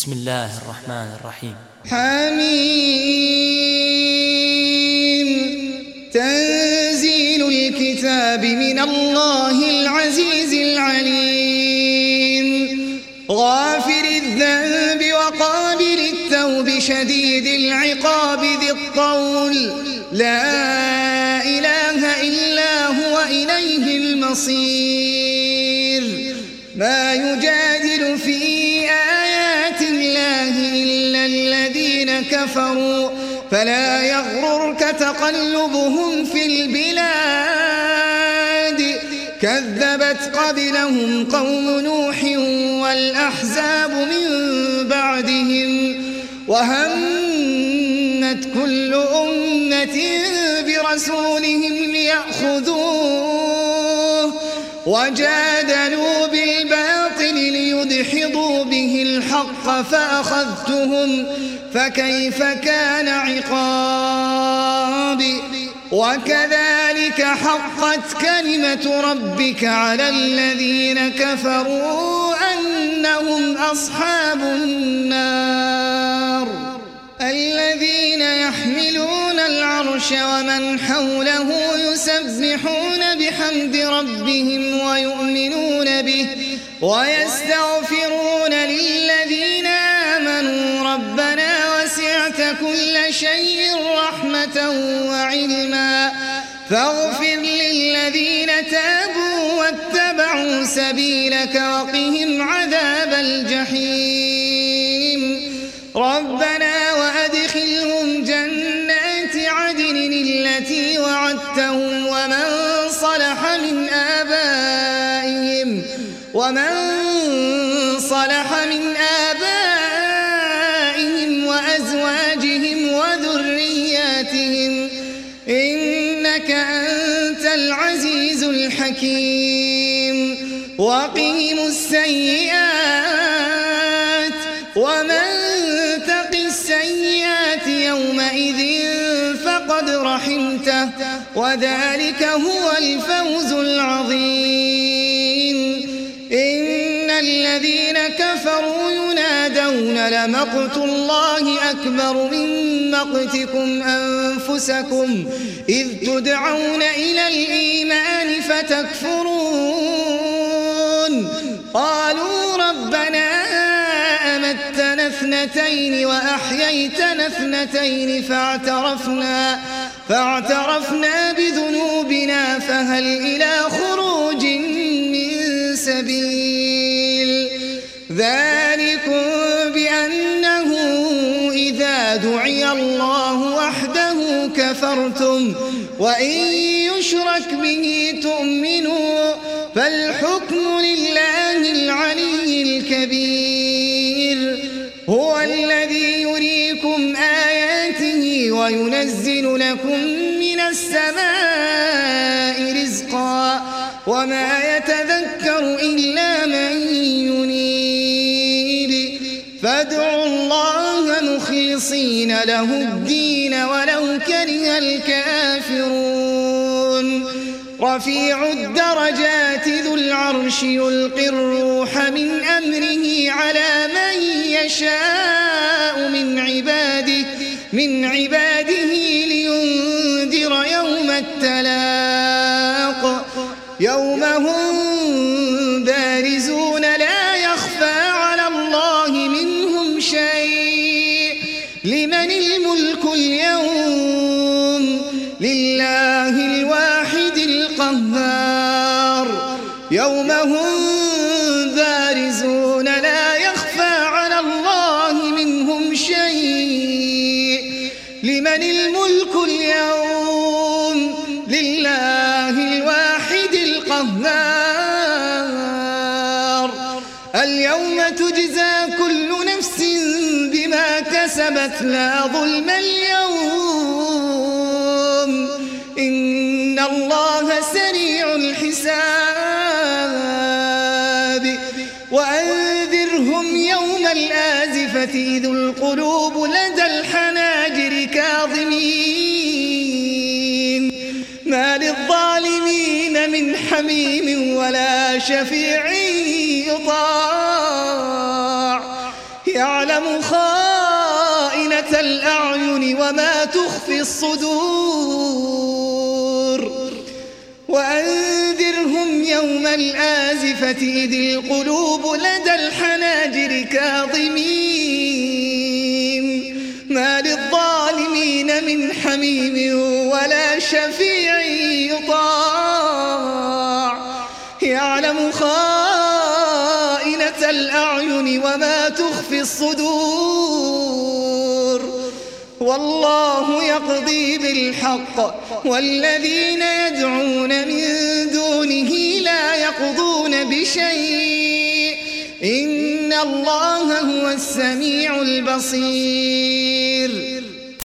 بسم الله الرحمن الرحيم. حميم. تنزيل الكتاب من الله العزيز العليم. غافر الذنب وقابل التوب شديد العقاب ذي الطول. لا إله إلا هو إليه المصير. ما يجادل في آيات الله إلا الذين كفروا فلا يغررك تقلبهم في البلاد. كذبت قبلهم قوم نوح والأحزاب من بعدهم وهمت كل أمة برسولهم ليأخذوه وجادلوا بالباطل ليدحضوا به الحق فأخذتهم فكيف كان عقابي. وكذلك حقت كلمة ربك على الذين كفروا أنهم أصحاب النار. الذين يحملون العرش ومن حوله يسبحون بحمد ربهم ويؤمنون به ويستغفرون للذين آمنوا ربنا وسعت كل شيء رحمة وعلما فاغفر للذين تابوا واتبعوا سبيلك وقهم عذاب الجحيم. ربنا وأدخلهم جنات عدن التي وعدتهم ومن صلح من آبائهم وأزواجهم وذرياتهم إنك أنت العزيز الحكيم. وقهم السيئات ومن تق السيئات يومئذ فقد رحمته وذلك هو الفوز العظيم. إن الذين كفروا ينادون لمقت الله أكبر من مقتكم أنفسكم إذ تدعون إلى الإيمان فتكفرون. قالوا ربنا أمتنا اثنتين وأحييتنا اثنتين فاعترفنا بذنوبنا فهل إلى خروج من سبيل. ذلكم بأنه إذا دعي الله وحده كفرتم وإن يشرك به تؤمنوا فالحكم لله العلي الكبير. هو الذي يريكم آياته وينزل لكم من السماء رزقا وما يتذكر إلا من ينيب. فادعوا الله مخلصين له الدين ولو كره الكافرون. رفيع الدرجات ذو العرش يلقي الروح من أمره على من يشاء من عباده لينذر يوم التلاق يوم هم بارزون لا يخفى على الله منهم شيء. لمن الملك اليوم لله الواحد القهار. يوم هم بارزون لا يخفى على الله منهم شيء. لمن الملك اليوم لله الواحد القهار. اليوم تجزى كل نفس بما كسبت لا ظلم اليوم إن الله سريع الحساب. وأنذرهم يوم الآزفة إذ القلوب لدى الحناجر كاظمين ما للظالمين من حميم ولا شفيع يطاع. يعلم يعلم خائنة الأعين وما تخفي الصدور وأنذرهم يوم الآزفة إذ القلوب لدى الحناجر كاظمين ما للظالمين من حميم ولا شفيع يطاع يعلم خائنة الأعين وما تخفي الصدور والله يقضي بالحق والذين يدعون من دونه لا يقضون بشيء إن الله هو السميع البصير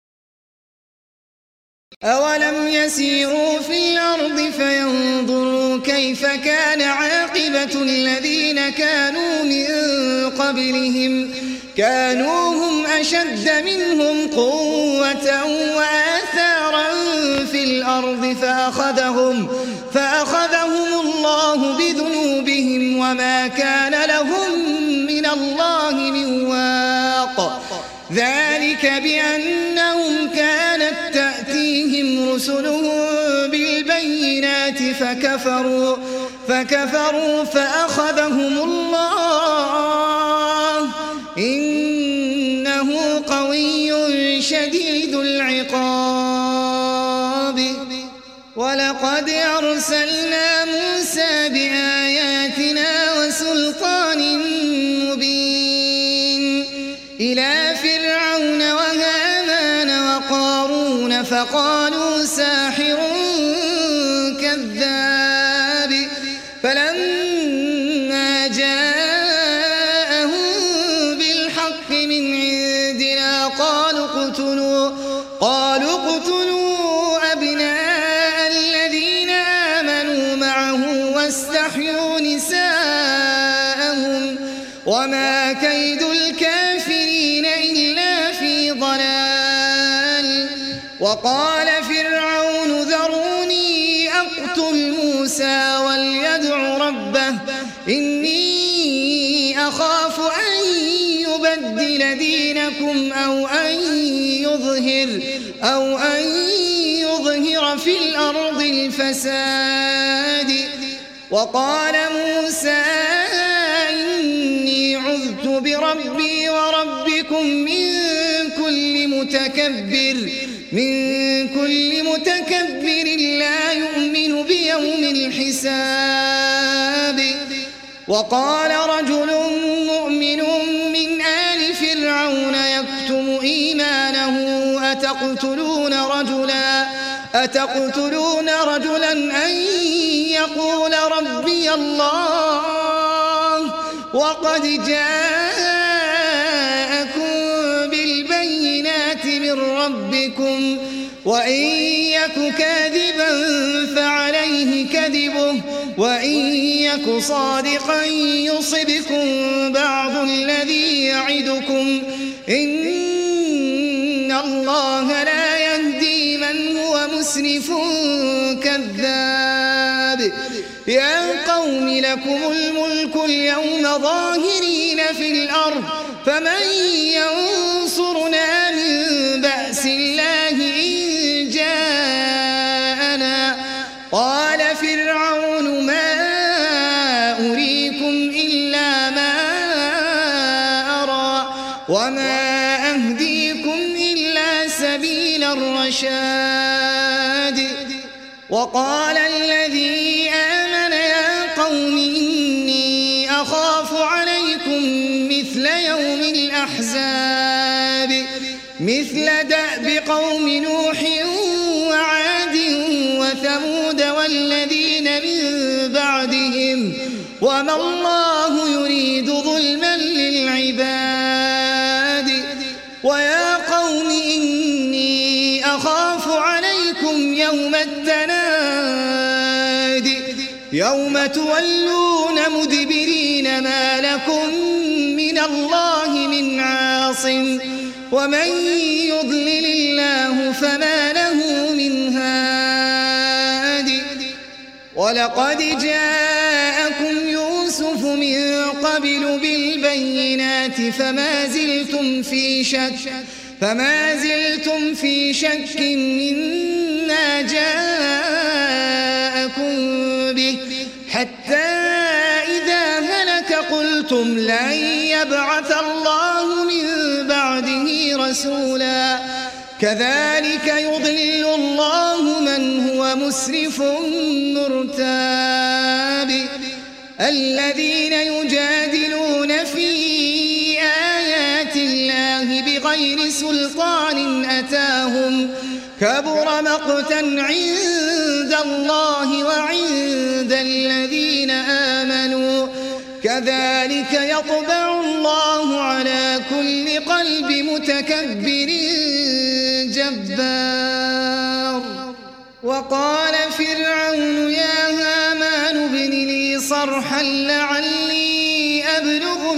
أولم يسيروا في الأرض فينظروا كيف كان عاقبة الذين كانوا من قبلهم كانوا هم أشد منهم قوة وآثارا في الأرض فأخذهم الله بذنوبهم وما كان لهم من الله من واق ذلك بأنهم كانت تأتيهم رسلهم بالبينات فكفروا فأخذهم الله إنه قوي شديد العقاب ولقد أرسلنا موسى بآياتنا وسلطان مبين إلى فرعون وهامان وقارون فقالوا ساحر كذاب فلما جاءهم بالحق من عندنا قالوا اقتلوا أبناء الذين آمنوا معه واستحيوا نساءهم وما كيد الكافرين إلا في ضلال وقال فرعون ذروني أقتل موسى وليدع ربه إني أخاف أن يبدل دينكم أو أن يظهر في الأرض الفساد وقال موسى إني عذت بربي وربكم من كل متكبر لا يؤمن بيوم الحساب وقال رجل مؤمن من آل فرعون يكتم إيمانه أتقتلون رجلا أن يقول ربي الله وقد جاءكم بالبينات من ربكم وإن يك كاذبا فعليه كذبه وإن يك صادقا يصبكم بعض الذي يعدكم إن الله لا يهدي من هو مسرف كذاب يا قوم لكم الملك اليوم ظاهرين في الأرض فمن ينصرنا من بأس الله إن جاءنا قال فرعون ما أريكم إلا ما أرى وما أهديكم إلا سبيل الرشاد وقال الذي آمن يا قوم إني أخاف عليكم مثل يوم الأحزاب مثل دأب قوم نوح وعاد وثمود والذين من بعدهم وما الله يريد ظلما للعباد ويا قوم إني أخاف عليكم يوم التناد يوم تولون مدبرين ما لكم من الله من عاصم ومن يضلل الله فما له من هاد ولقد جاءكم يوسف من قبل بالبينات فما زلتم في شك مما جاءكم به حتى إذا هلك قلتم لن يبعث الله من بعده رسولا كذلك يضل الله من هو مسرف مرتاب الذين يجادلون في آيات الله بغير سلطان أتاهم كبر مقتا عند الله وعند الذين آمنوا كذلك يطبع الله على كل قلب متكبر جبار وقال فرعون يا هامان ابن لي صرحا لعلي أبلغ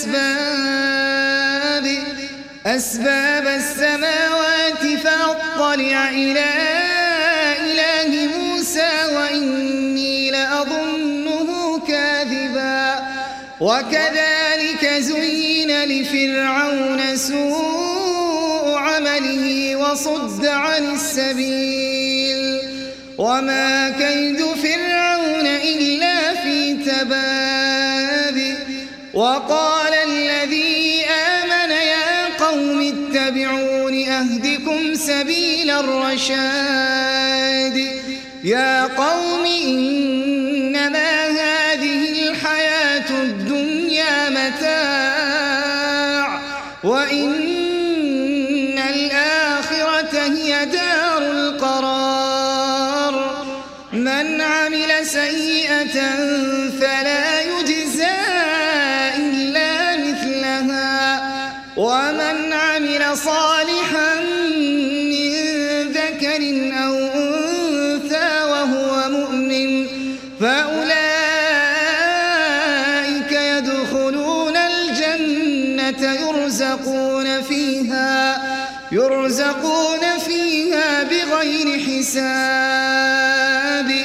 أسباب السماوات فأطلع إلى إله موسى وإني لأظنه كاذبا وكذلك زين لفرعون سوء عمله وصد عن السبيل وما كيد فرعون إلا في تباب وقال الذي آمن يا قوم اتبعون أهدكم سبيل الرشاد يا قوم إنما هذه الحياة الدنيا متاع وإن الآخرة هي دار القرار من عمل سيئة فلا يجزى إلا مثلها ومن عمل صالحا من ذكر أو أنثى وهو مؤمن فأولئك يدخلون الجنة يرزقون فيها بغير حساب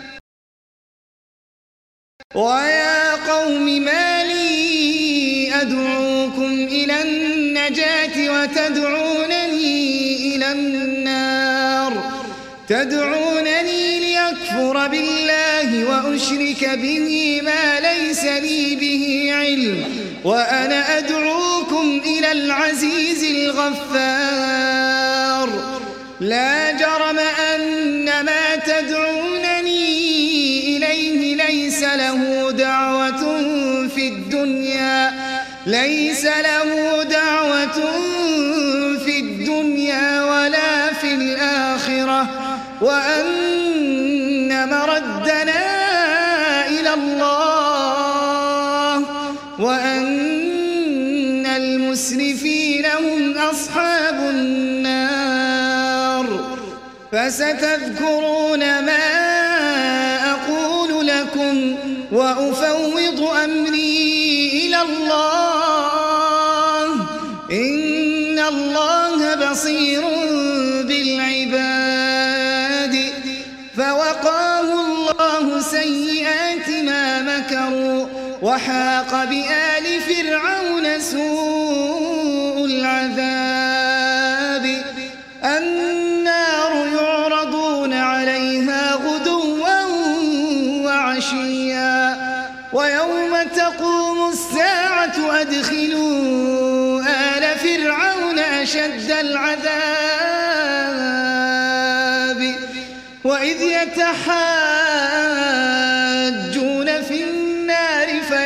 ويا قوم ما لي أدعوكم إلى النجاة وتدعونني إلى النار تدعونني ليكفر بالله وأشرك به ما ليس لي به علم وأنا أدعوكم إلى العزيز الغفار لا جرم أن ما تدعونني إليه ليس له دعوة في الدنيا ولا في الآخرة وأن مردنا إلى الله وأن المسرفين هم أصحاب النار فستذكرون ما أقول لكم وأفوض أمري إلى الله إن الله بصير بالعباد فوقاه الله سيئات ما مكروا وحاق بآل فرعون سوء العذاب النار يعرضون عليها غدوا وعشيا ويوم تقوم الساعة أدخلوا آل فرعون أشد العذاب وإذ يتحاجون في النار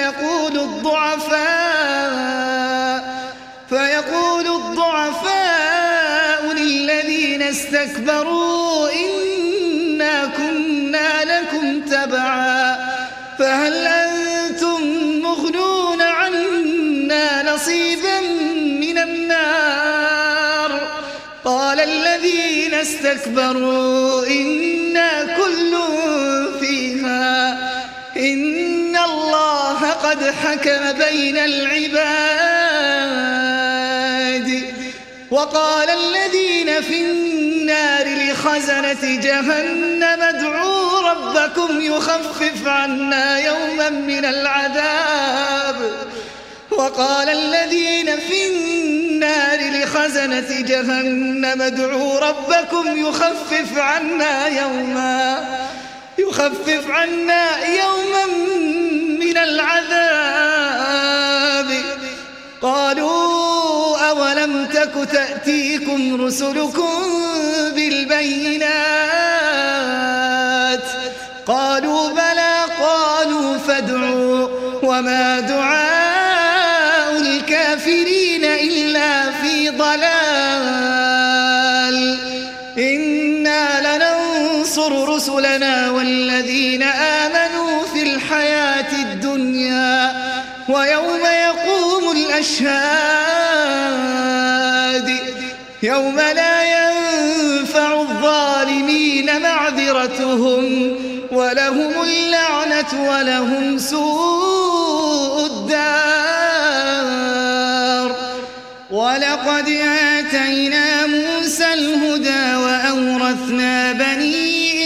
فيقول الضعفاء للذين استكبروا إنا كنا لكم تبعا فهل أنتم مغنون عنا نصيبا من النار قال الذين استكبروا إنا كل فيها إن الله قد حكم بين العباد وقال الذين في النار لخزنة جهنم ادعوا ربكم يخفف عنا يوما من العذاب. وقال الذين في النار لخزنة جهنم ادعوا ربكم يخفف عنا يوما من العذاب. قالوا أولم تك تأتيكم رسلكم بالبينات؟ قالوا بلى. قالوا فادعوا. وما دعاء الكافرين إلا في ضلال. إنا لننصر رسلنا والذين آمنوا في الحياة الدنيا ويوم يقوم الأشهاد يوم لا ينفع الظالمين معذرتهم ولهم اللعنة ولهم سوء الدار. ولقد آتينا موسى الهدى وأورثنا بني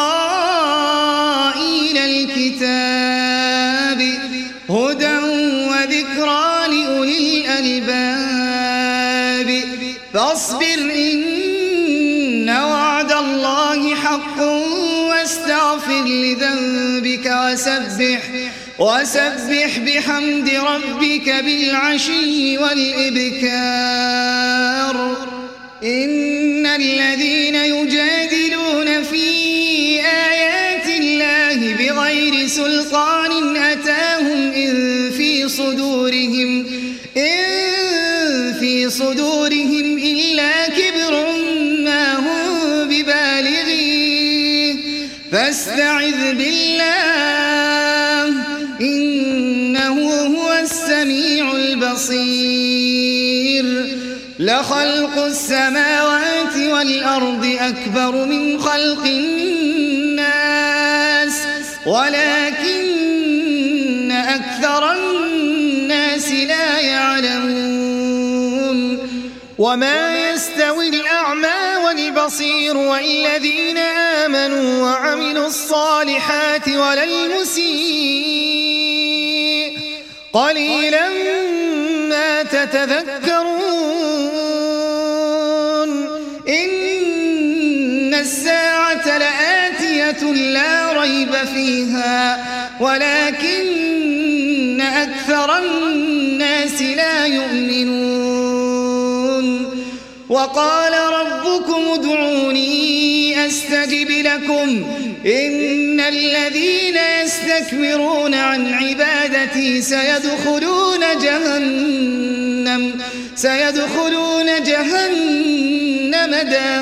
إسرائيل الكتاب هدى وذكرى لأولي الألباب. فاصبر إن وعد الله حق واستغفر لذنبك وسبح بحمد ربك بالعشي والإبكار. إن الذين يجادلون في آيات الله بغير سلطان أتاهم إن في صدورهم إلا كبر ما هم ببالغيه فاستعذ بالله إنه هو السميع البصير. لخلق السماوات والأرض أكبر من خلق الناس ولكن أكثر الناس لا يعلمون. وما يستوي الأعمى والبصير والذين آمنوا وعملوا الصالحات ولا المسيء قليلا ما تتذكرون. إن الساعة لآتية لا ريب فيها ولكن أكثر الناس لا يؤمنون. وقال ربكم ادعوني أستجب لكم إن الذين يستكبرون عن عبادتي سيدخلون جهنم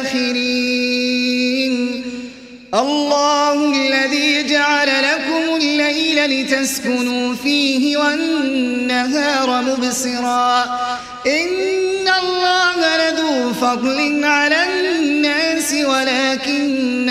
داخرين. الله الذي جعل لكم الليل لتسكنوا فيه والنهار مبصرا إن الله لذو فضل على الناس ولكن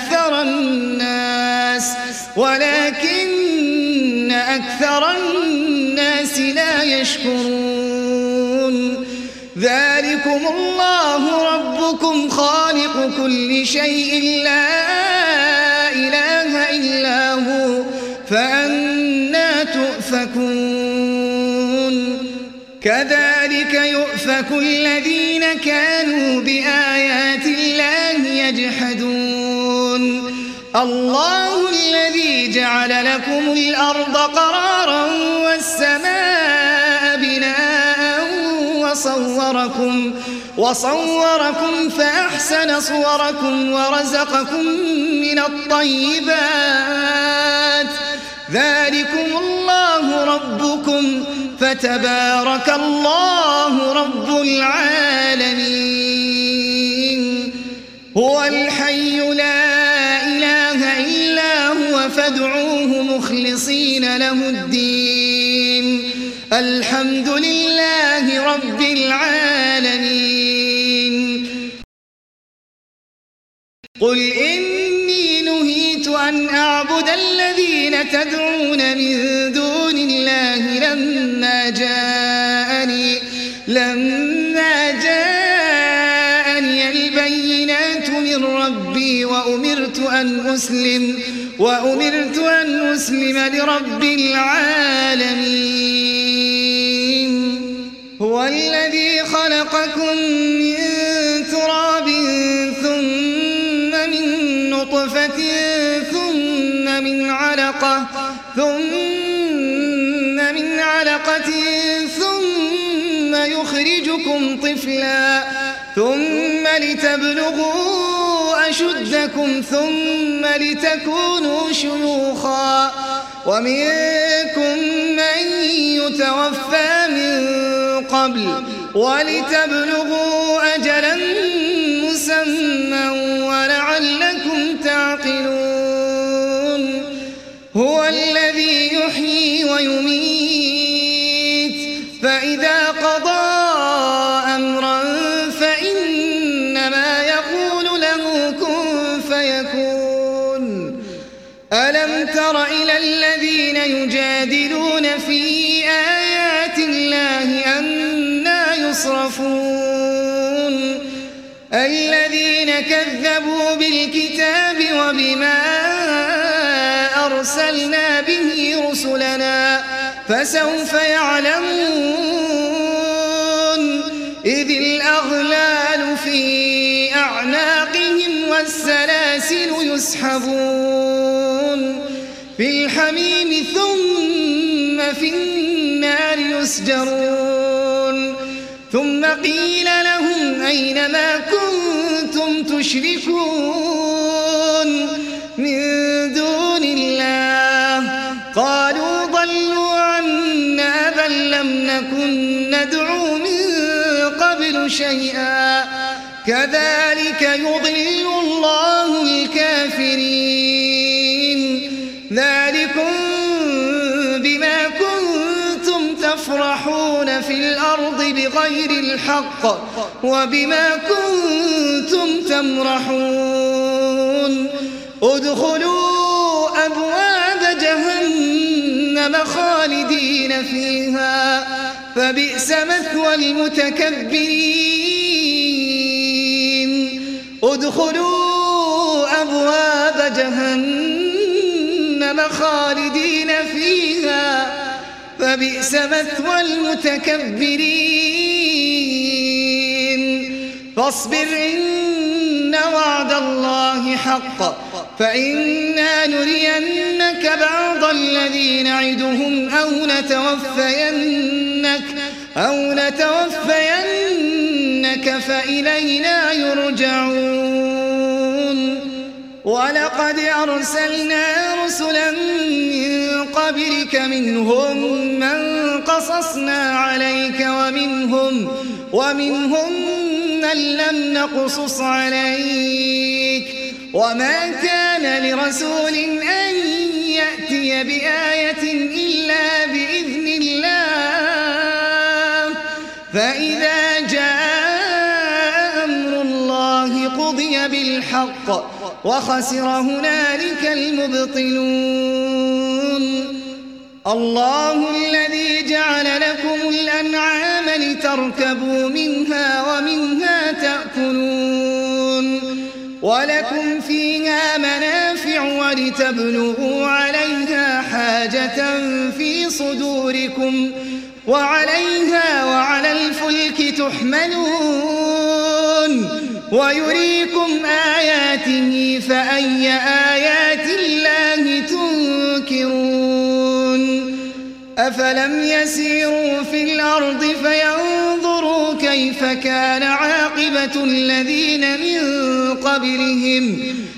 أكثر الناس لا يشكرون. ذلكم الله ربكم خالق كل شيء لا إله إلا هو فأنى تؤفكون. كذلك يؤفك الذين كانوا بآيات الله يجحدون. الله الذي جعل لكم الأرض قرارا والسماء بناء وصوركم فأحسن صوركم ورزقكم من الطيبات. ذلكم الله ربكم فتبارك الله رب العالمين. هو الحي لا إله إلا هو فادعوه مخلصين له الدين الحمد لله رب العالمين. قل إني نهيت أن أعبد الذين تدعون من دون الله لما جاءني البينات من ربي وأمرت أن أسلم لرب العالمين. هو الذي خلقكم من تراب ثم من نطفة ثم من علقة ثم يخرجكم طفلا ثم لتبلغوا أشدكم ثم لتكونوا شيوخا ومنكم من يتوفى من قبل ولتبلغوا أجلا مسمى ولعلكم تعقلون. هو الذي يحيي ويميت فإذا قضى أمرا فإنما يقول له كن فيكون. ألم تر إلى الذين يجادلون في آيات الله أنى يصرفون الذين كذبوا بالكتاب وبما أرسلنا به رسلنا فسوف يعلمون إذ الأغلال في أعناقهم والسلاسل يسحبون في الحميم ثم في النار يسجرون ثم قيل لهم أين ما كنتم تشركون من دون الله قالوا ضلوا عنا بل لم نكن ندعو من قبل شيئا كذلك يضل الله الكافرين. ذلكم بما كنتم تفرحون في الأرض بغير الحق وبما كنتم تمرحون. ادخلوا أبواب جهنم خالدين فيها فبئس مثوى المتكبرين. ادخلوا أبواب جهنم خالدين فيها فبئس مثوى المتكبرين. فاصبر إن وعد الله حق فإنا نرينك بعض الذي نعدهم أو نتوفينك فإلينا يرجعون. ولقد أرسلنا رسلا من قبلك منهم من قصصنا عليك ومنهم من لم نقصص عليك وما كان لرسول أن يأتي بآية إلا بإذن الله فإذا جاء أمر الله قضي بالحق وخسر هنالك المبطلون. الله الذي جعل لكم الأنعام لتركبوا منها ومنها تأكلون ولكم فيها منافع ولتبلغوا عليها حاجة في صدوركم وعليها وعلى الفلك تحملون ويريكم آياته فأي آيات الله تنكرون. أفلم يسيروا في الأرض فينظروا كيف كان عاقبة الذين من قبلهم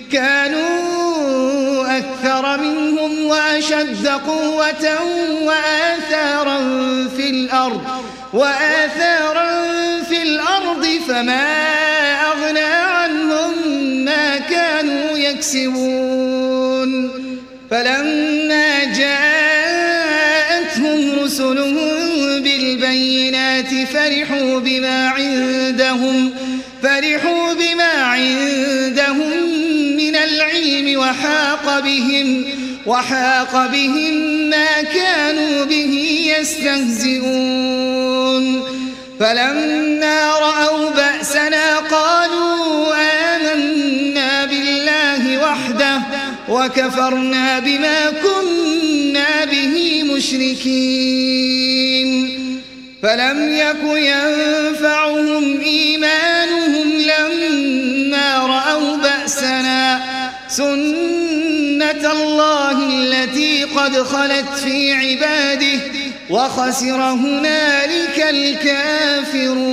كانوا أكثر منهم وأشد قوة وآثارا في الأرض فما أغنى عنهم ما كانوا يكسبون. فلما جاءتهم رسلهم بالبينات فرحوا بما عندهم من العلم وحاق بهم ما كانوا به يستهزئون. فلما رأوا بأسنا قالوا آمنا بالله وكفرنا بما كنا به مشركين فلم يك ينفعهم إيمانهم لما رأوا بأسنا سنة الله التي قد خلت في عباده وخسر هنالك الكافرون.